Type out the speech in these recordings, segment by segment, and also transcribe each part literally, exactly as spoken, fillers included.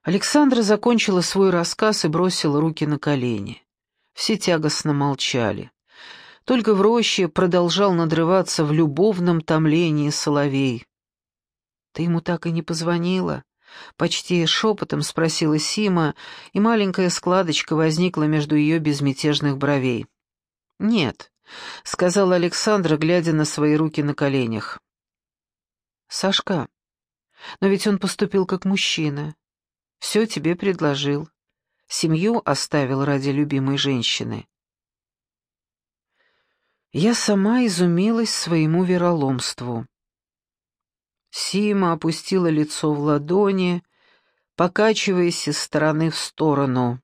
Александра закончила свой рассказ и бросила руки на колени. Все тягостно молчали. Только в роще продолжал надрываться в любовном томлении соловей. «Ты ему так и не позвонила?» — почти шепотом спросила Сима, и маленькая складочка возникла между ее безмятежных бровей. «Нет», — сказала Александра, глядя на свои руки на коленях. «Сашка, но ведь он поступил как мужчина. Все тебе предложил. Семью оставил ради любимой женщины». Я сама изумилась своему вероломству. Сима опустила лицо в ладони, покачиваясь из стороны в сторону.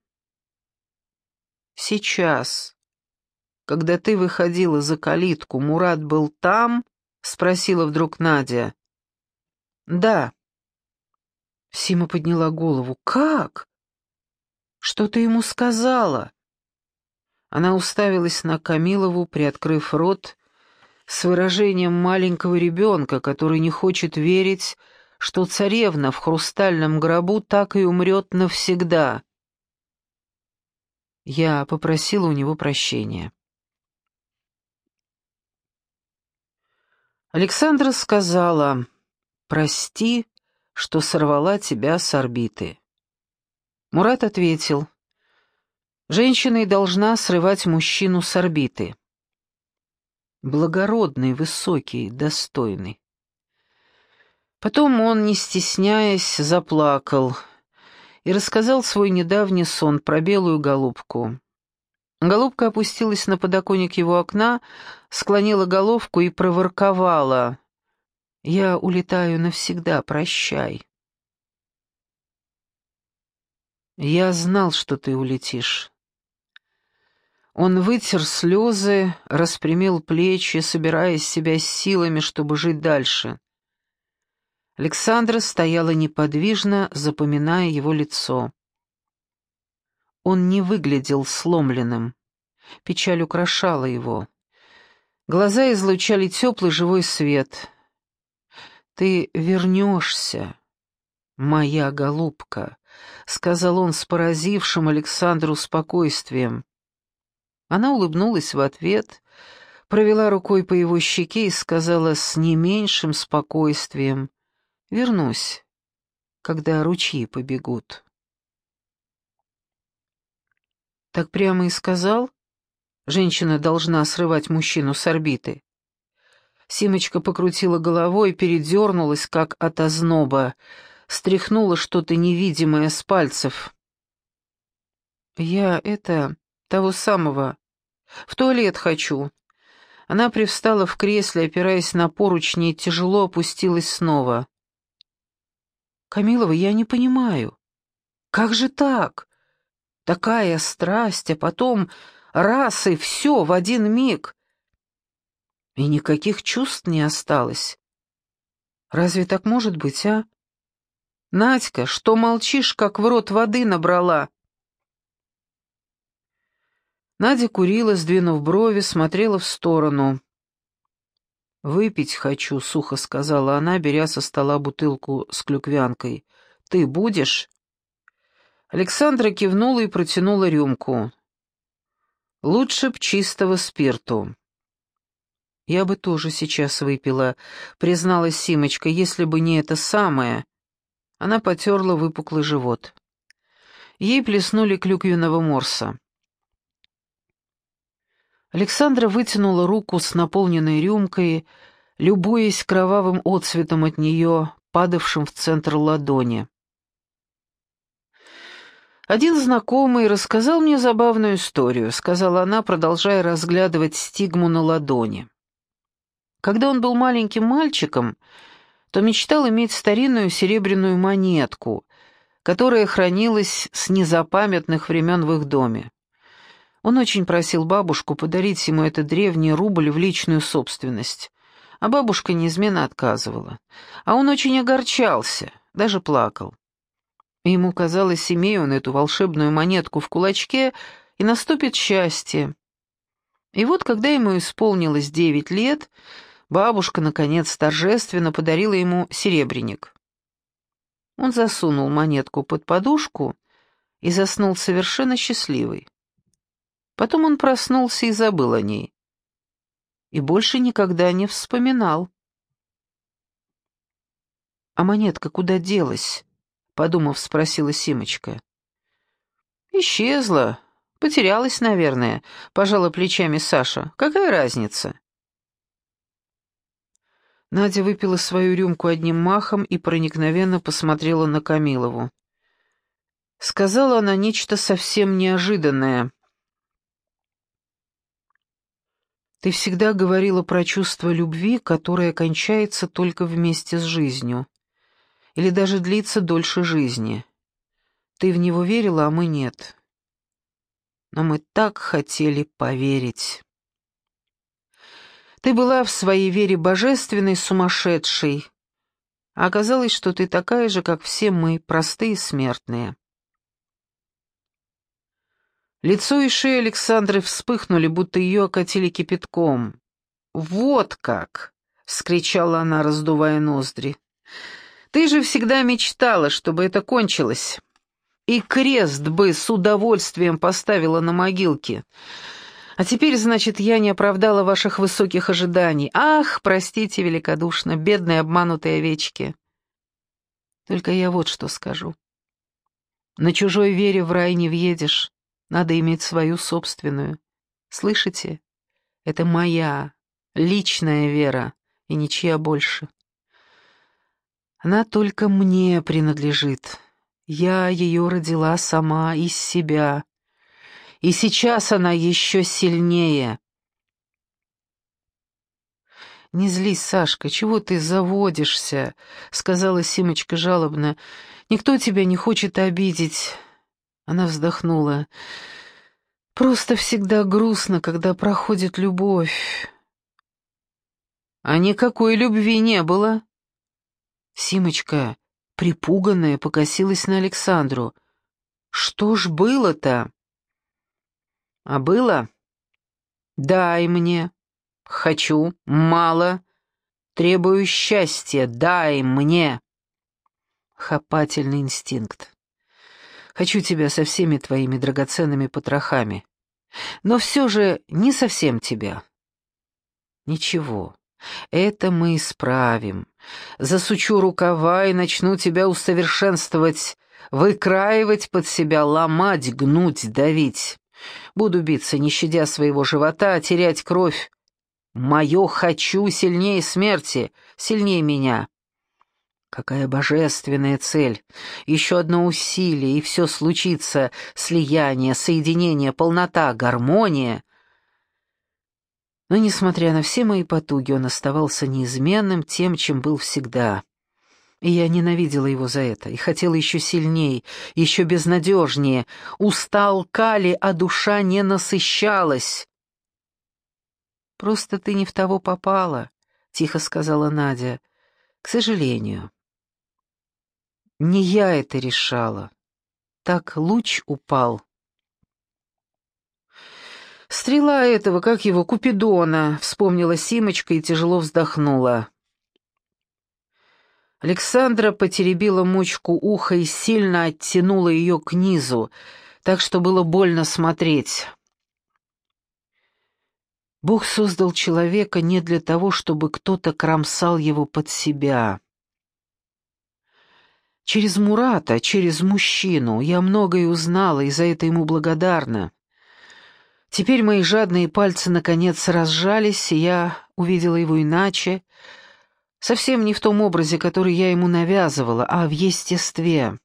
«Сейчас, когда ты выходила за калитку, Мурат был там?» — спросила вдруг Надя. «Да». Сима подняла голову. «Как? Что ты ему сказала?» Она уставилась на Камилову, приоткрыв рот, с выражением маленького ребенка, который не хочет верить, что царевна в хрустальном гробу так и умрет навсегда. Я попросила у него прощения. Александра сказала: «Прости, что сорвала тебя с орбиты». Мурат ответил: «Женщина и должна срывать мужчину с орбиты». Благородный, высокий, достойный. Потом он, не стесняясь, заплакал и рассказал свой недавний сон про белую голубку. Голубка опустилась на подоконник его окна, склонила головку и проворковала: «Я улетаю навсегда, прощай». «Я знал, что ты улетишь». Он вытер слезы, распрямил плечи, собирая из себя силами, чтобы жить дальше. Александра стояла неподвижно, запоминая его лицо. Он не выглядел сломленным. Печаль украшала его. Глаза излучали теплый живой свет. «Ты вернешься, моя голубка», — сказал он с поразившим Александру спокойствием. Она улыбнулась в ответ, провела рукой по его щеке и сказала с не меньшим спокойствием: «Вернусь, когда ручьи побегут». Так прямо и сказал? Женщина должна срывать мужчину с орбиты. Симочка покрутила головой, передернулась, как от озноба, стряхнула что-то невидимое с пальцев. «Я это... того самого... в туалет хочу». Она привстала в кресле, опираясь на поручни, и тяжело опустилась снова. «Камилова, я не понимаю. Как же так? Такая страсть, а потом раз и все в один миг. И никаких чувств не осталось. Разве так может быть, а? Надька, что молчишь, как в рот воды набрала?» Надя курила, сдвинув брови, смотрела в сторону. «Выпить хочу», — сухо сказала она, беря со стола бутылку с клюквянкой. «Ты будешь?» Александра кивнула и протянула рюмку. «Лучше б чистого спирту». «Я бы тоже сейчас выпила», — призналась Симочка, — «если бы не это самое». Она потерла выпуклый живот. Ей плеснули клюквенного морса. Александра вытянула руку с наполненной рюмкой, любуясь кровавым отцветом от нее, падавшим в центр ладони. «Один знакомый рассказал мне забавную историю», — сказала она, продолжая разглядывать стигму на ладони. Когда он был маленьким мальчиком, то мечтал иметь старинную серебряную монетку, которая хранилась с незапамятных времен в их доме. Он очень просил бабушку подарить ему этот древний рубль в личную собственность, а бабушка неизменно отказывала. А он очень огорчался, даже плакал. Ему казалось, имея он эту волшебную монетку в кулачке, и наступит счастье. И вот, когда ему исполнилось девять лет, бабушка, наконец, торжественно подарила ему серебряник. Он засунул монетку под подушку и заснул совершенно счастливый. Потом он проснулся и забыл о ней. И больше никогда не вспоминал. «А монетка куда делась?» — подумав, спросила Симочка. «Исчезла. Потерялась, наверное», — пожала плечами Саша. «Какая разница?» Надя выпила свою рюмку одним махом и проникновенно посмотрела на Камилову. Сказала она нечто совсем неожиданное. «Ты всегда говорила про чувство любви, которое кончается только вместе с жизнью, или даже длится дольше жизни. Ты в него верила, а мы нет. Но мы так хотели поверить. Ты была в своей вере божественной, сумасшедшей, а оказалось, что ты такая же, как все мы, простые смертные». Лицо и шея Александры вспыхнули, будто ее окатили кипятком. «Вот как!» — вскричала она, раздувая ноздри. «Ты же всегда мечтала, чтобы это кончилось. И крест бы с удовольствием поставила на могилке. А теперь, значит, я не оправдала ваших высоких ожиданий. Ах, простите великодушно, бедные обманутые овечки. Только я вот что скажу. На чужой вере в рай не въедешь. Надо иметь свою собственную. Слышите? Это моя, личная вера, и ничья больше. Она только мне принадлежит. Я ее родила сама из себя. И сейчас она еще сильнее. «Не злись, Сашка, чего ты заводишься?» — сказала Симочка жалобно. «Никто тебя не хочет обидеть». Она вздохнула. «Просто всегда грустно, когда проходит любовь». «А никакой любви не было». Симочка, припуганная, покосилась на Александру. «Что ж было-то?» «А было? Дай мне. Хочу. Мало. Требую счастья. Дай мне». Хапательный инстинкт. Хочу тебя со всеми твоими драгоценными потрохами. Но все же не совсем тебя. Ничего, это мы исправим. Засучу рукава и начну тебя усовершенствовать, выкраивать под себя, ломать, гнуть, давить. Буду биться, не щадя своего живота, терять кровь. Мое «хочу» сильнее смерти, сильнее меня. Какая божественная цель! Еще одно усилие, и все случится. Слияние, соединение, полнота, гармония. Но, несмотря на все мои потуги, он оставался неизменным тем, чем был всегда. И я ненавидела его за это, и хотела еще сильней, еще безнадежнее. Уста алкали, а душа не насыщалась. «Просто ты не в того попала», — тихо сказала Надя. «К сожалению». Не я это решала. Так луч упал. «Стрела этого, как его, Купидона», — вспомнила Симочка и тяжело вздохнула. Александра потеребила мочку уха и сильно оттянула ее к низу, так что было больно смотреть. Бог создал человека не для того, чтобы кто-то кромсал его под себя. Через Мурата, через мужчину я многое узнала и за это ему благодарна. Теперь мои жадные пальцы наконец разжались, и я увидела его иначе, совсем не в том образе, который я ему навязывала, а в естестве.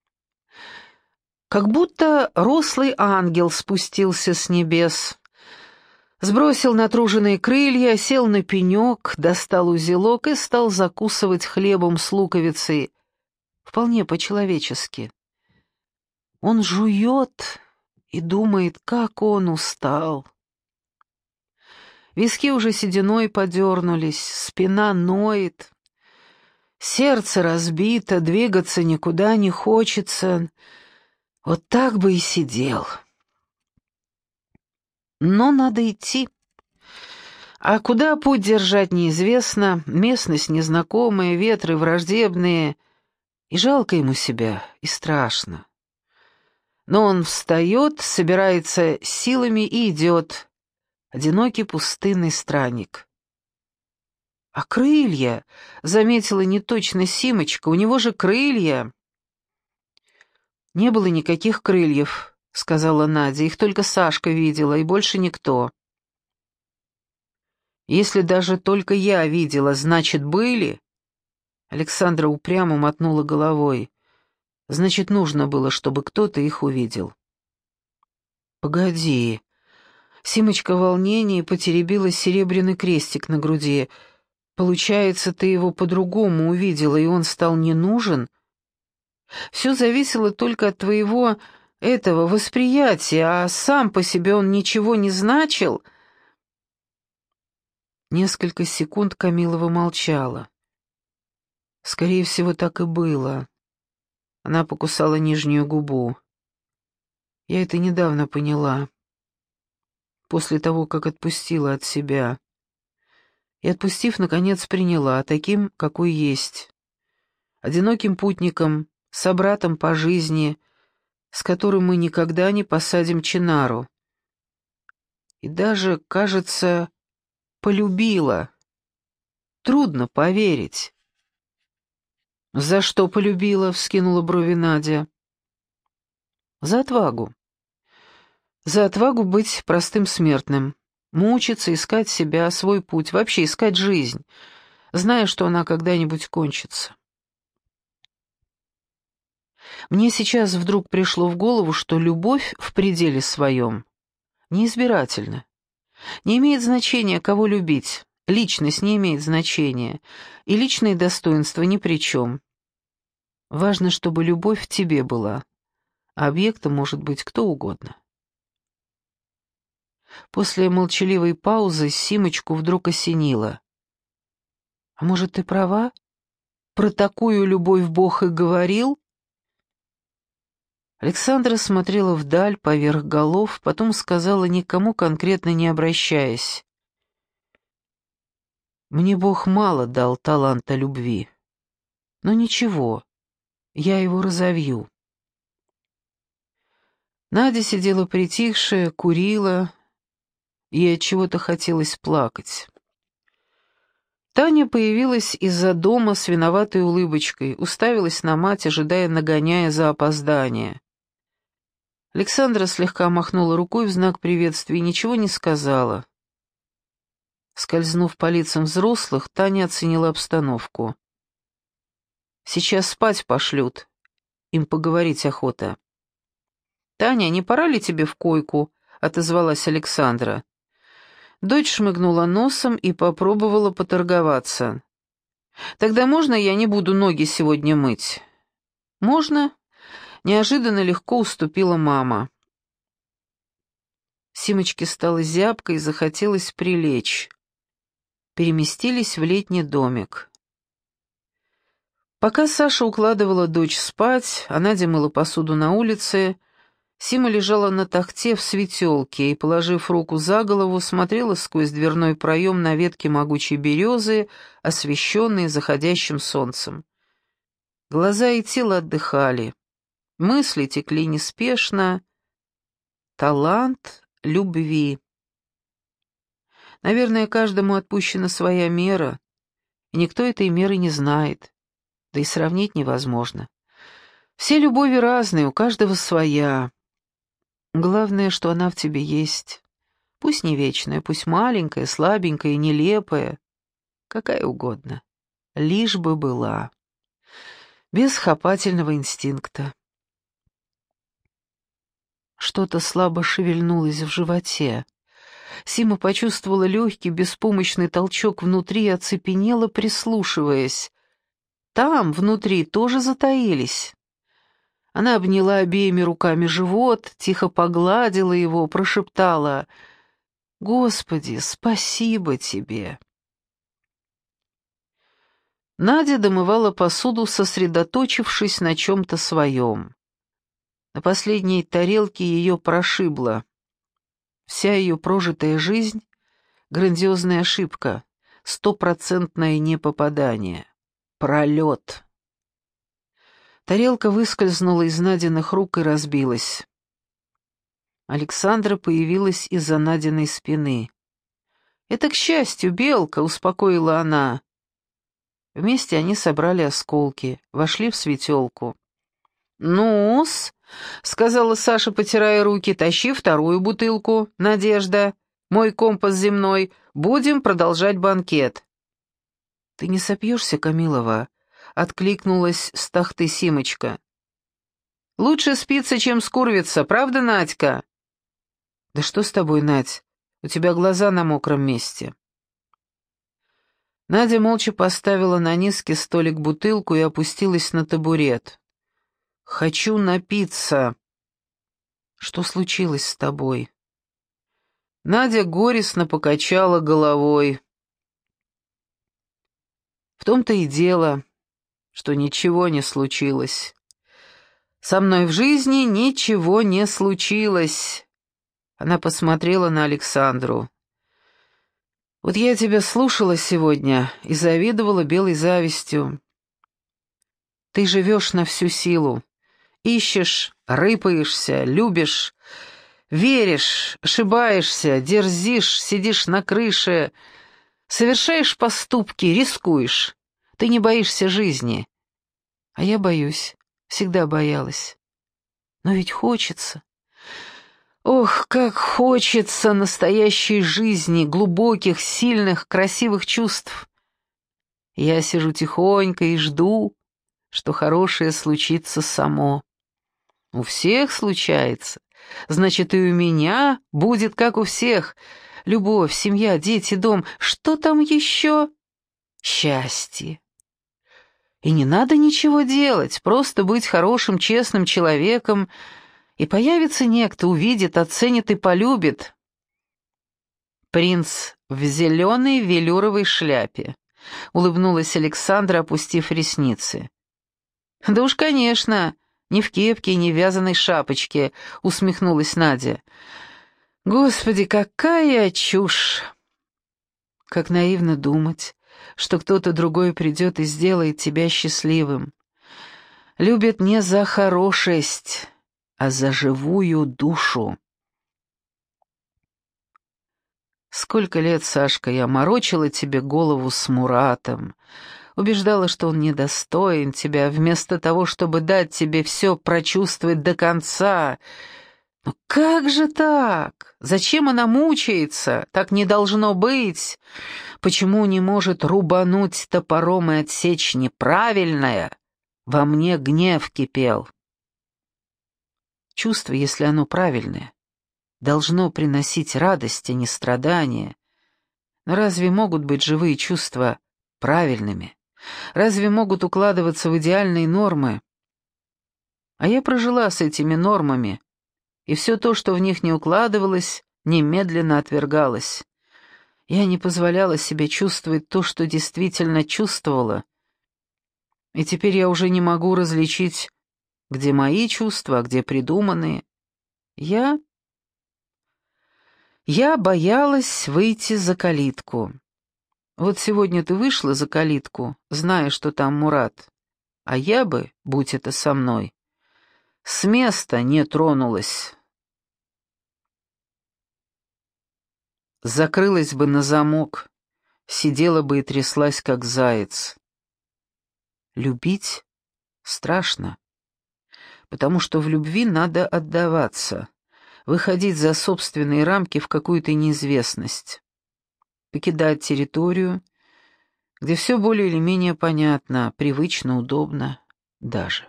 Как будто рослый ангел спустился с небес, сбросил натруженные крылья, сел на пенек, достал узелок и стал закусывать хлебом с луковицей, вполне по-человечески. Он жует и думает, как он устал. Виски уже сединой подернулись, спина ноет, сердце разбито, двигаться никуда не хочется. Вот так бы и сидел. Но надо идти. А куда путь держать неизвестно, местность незнакомая, ветры враждебные. И жалко ему себя, и страшно. Но он встает, собирается силами и идет. Одинокий пустынный странник. «А крылья?» — заметила неточно Симочка. «У него же крылья!» «Не было никаких крыльев», — сказала Надя. «Их только Сашка видела, и больше никто». «Если даже только я видела, значит, были?» Александра упрямо мотнула головой. «Значит, нужно было, чтобы кто-то их увидел». «Погоди». Симочка в волнении потеребила серебряный крестик на груди. «Получается, ты его по-другому увидела, и он стал не нужен? Все зависело только от твоего этого восприятия, а сам по себе он ничего не значил?» Несколько секунд Камилова молчала. Скорее всего, так и было. Она покусала нижнюю губу. Я это недавно поняла. После того, как отпустила от себя. И отпустив, наконец, приняла таким, какой есть. Одиноким путником, собратом по жизни, с которым мы никогда не посадим чинару. И даже, кажется, полюбила. Трудно поверить. «За что полюбила?» — вскинула брови Надя. «За отвагу. За отвагу быть простым смертным, мучиться, искать себя, свой путь, вообще искать жизнь, зная, что она когда-нибудь кончится. Мне сейчас вдруг пришло в голову, что любовь в пределе своем неизбирательна. Не имеет значения, кого любить, личность не имеет значения, и личные достоинства ни при чем. Важно, чтобы любовь в тебе была, а объектом может быть кто угодно». После молчаливой паузы Симочку вдруг осенило. «А может, ты права? Про такую любовь Бог и говорил?» Александра смотрела вдаль, поверх голов, потом сказала, никому конкретно не обращаясь: «Мне Бог мало дал таланта любви. Но ничего, я его разовью». Надя сидела притихшая, курила, и от чего-то хотелось плакать. Таня появилась из-за дома с виноватой улыбочкой, уставилась на мать, ожидая, нагоняя за опоздание. Александра слегка махнула рукой в знак приветствия и ничего не сказала. Скользнув по лицам взрослых, Таня оценила обстановку. «Сейчас спать пошлют. Им поговорить охота». «Таня, не пора ли тебе в койку?» — отозвалась Александра. Дочь шмыгнула носом и попробовала поторговаться. «Тогда можно я не буду ноги сегодня мыть?» «Можно?» — неожиданно легко уступила мама. Симочке стало зябко и захотелось прилечь. Переместились в летний домик. Пока Саша укладывала дочь спать, а Надя мыла посуду на улице, Сима лежала на тахте в светелке и, положив руку за голову, смотрела сквозь дверной проем на ветки могучей березы, освещенные заходящим солнцем. Глаза и тело отдыхали, мысли текли неспешно. Талант любви. Наверное, каждому отпущена своя мера, и никто этой меры не знает, да и сравнить невозможно. Все любови разные, у каждого своя. Главное, что она в тебе есть. Пусть не вечная, пусть маленькая, слабенькая, нелепая, какая угодно. Лишь бы была. Без хапательного инстинкта. Что-то слабо шевельнулось в животе. Сима почувствовала легкий, беспомощный толчок внутри и оцепенела, прислушиваясь. Там, внутри, тоже затаились. Она обняла обеими руками живот, тихо погладила его, прошептала: «Господи, спасибо тебе!» Надя домывала посуду, сосредоточившись на чем-то своем. На последней тарелке ее прошибло. Вся ее прожитая жизнь — грандиозная ошибка, стопроцентное непопадание, пролет. Тарелка выскользнула из Надиных рук и разбилась. Александра появилась из-за Надиной спины. «Это к счастью, Белка», — успокоила она. Вместе они собрали осколки, вошли в светелку. «Ну-с», — сказала Саша, потирая руки, — «тащи вторую бутылку, Надежда, мой компас земной, будем продолжать банкет». «Ты не сопьешься, Камилова?» — откликнулась с тахты Симочка. «Лучше спится, чем скурвится, правда, Надька?» «Да что с тобой, Надь? У тебя глаза на мокром месте». Надя молча поставила на низкий столик бутылку и опустилась на табурет. «Хочу напиться». «Что случилось с тобой?» Надя горестно покачала головой. «В том-то и дело, что ничего не случилось. Со мной в жизни ничего не случилось». Она посмотрела на Александру. «Вот я тебя слушала сегодня и завидовала белой завистью. Ты живешь на всю силу, ищешь, рыпаешься, любишь, веришь, ошибаешься, дерзишь, сидишь на крыше, совершаешь поступки, рискуешь. Ты не боишься жизни. А я боюсь, всегда боялась. Но ведь хочется. Ох, как хочется настоящей жизни, глубоких, сильных, красивых чувств. Я сижу тихонько и жду, что хорошее случится само. У всех случается, значит, и у меня будет, как у всех. Любовь, семья, дети, дом. Что там еще? Счастье. И не надо ничего делать, просто быть хорошим, честным человеком, и появится некто, увидит, оценит и полюбит. Принц в зеленой велюровой шляпе. Улыбнулась Александра, опустив ресницы. «Да уж, конечно, не в кепке, не в вязаной шапочке», — усмехнулась Надя. «Господи, какая чушь! Как наивно думать, что кто-то другой придет и сделает тебя счастливым. Любят не за хорошесть, а за живую душу». «Сколько лет, Сашка, я морочила тебе голову с Муратом, убеждала, что он недостоин тебя, вместо того, чтобы дать тебе все прочувствовать до конца. Но как же так? Зачем она мучается? Так не должно быть. Почему не может рубануть топором и отсечь неправильное? Во мне гнев кипел». Чувство, если оно правильное, должно приносить радость, а не страдания. Но разве могут быть живые чувства правильными? Разве могут укладываться в идеальные нормы? А я прожила с этими нормами, и все то, что в них не укладывалось, немедленно отвергалось. Я не позволяла себе чувствовать то, что действительно чувствовала. И теперь я уже не могу различить, где мои чувства, а где придуманные. Я... Я боялась выйти за калитку. Вот сегодня ты вышла за калитку, зная, что там Мурат, а я бы, будь это со мной, с места не тронулась. Закрылась бы на замок, сидела бы и тряслась, как заяц. Любить страшно, потому что в любви надо отдаваться, выходить за собственные рамки в какую-то неизвестность, покидать территорию, где все более или менее понятно, привычно, удобно даже.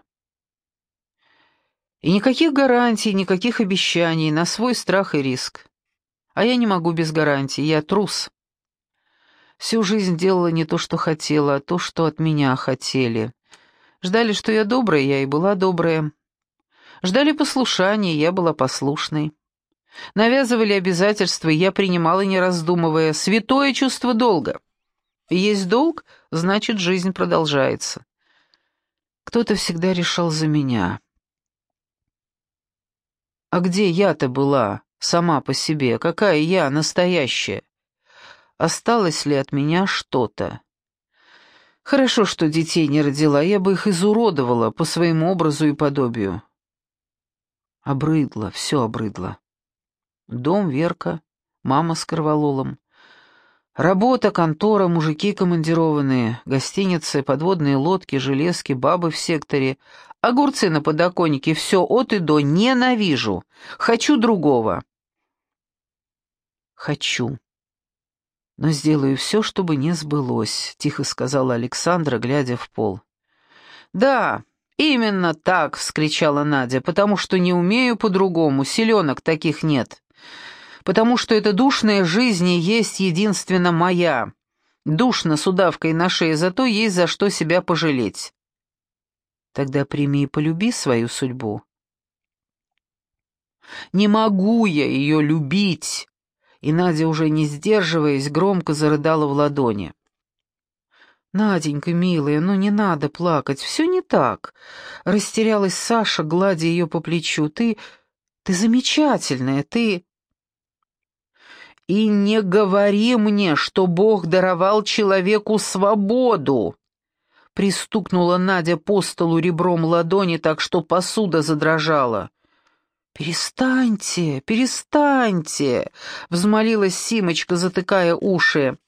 И никаких гарантий, никаких обещаний, на свой страх и риск. А я не могу без гарантий, я трус. Всю жизнь делала не то, что хотела, а то, что от меня хотели. Ждали, что я добрая, я и была добрая. Ждали послушания, я была послушной. Навязывали обязательства, я принимала, не раздумывая. Святое чувство долга. Есть долг, значит, жизнь продолжается. Кто-то всегда решал за меня. А где я-то была, сама по себе? Какая я, настоящая? Осталось ли от меня что-то? Хорошо, что детей не родила, я бы их изуродовала по своему образу и подобию. Обрыдло, все обрыдло. Дом, Верка, мама с корвалолом. Работа, контора, мужики командированные, гостиницы, подводные лодки, железки, бабы в секторе, огурцы на подоконнике, все от и до, ненавижу. Хочу другого. Хочу. Но сделаю все, чтобы не сбылось, тихо сказала Александра, глядя в пол. Да, именно так, вскричала Надя, потому что не умею по-другому, силенок таких нет. Потому что эта душная жизнь и есть единственно моя. Душно с удавкой на шее, зато есть за что себя пожалеть. Тогда прими и полюби свою судьбу. Не могу я ее любить. И Надя, уже не сдерживаясь, громко зарыдала в ладони. «Наденька, милая, ну не надо плакать, все не так». Растерялась Саша, гладя ее по плечу. «Ты... ты замечательная, ты...» «И не говори мне, что Бог даровал человеку свободу!» Пристукнула Надя по столу ребром ладони так, что посуда задрожала. «Перестаньте, перестаньте!» — взмолилась Симочка, затыкая уши.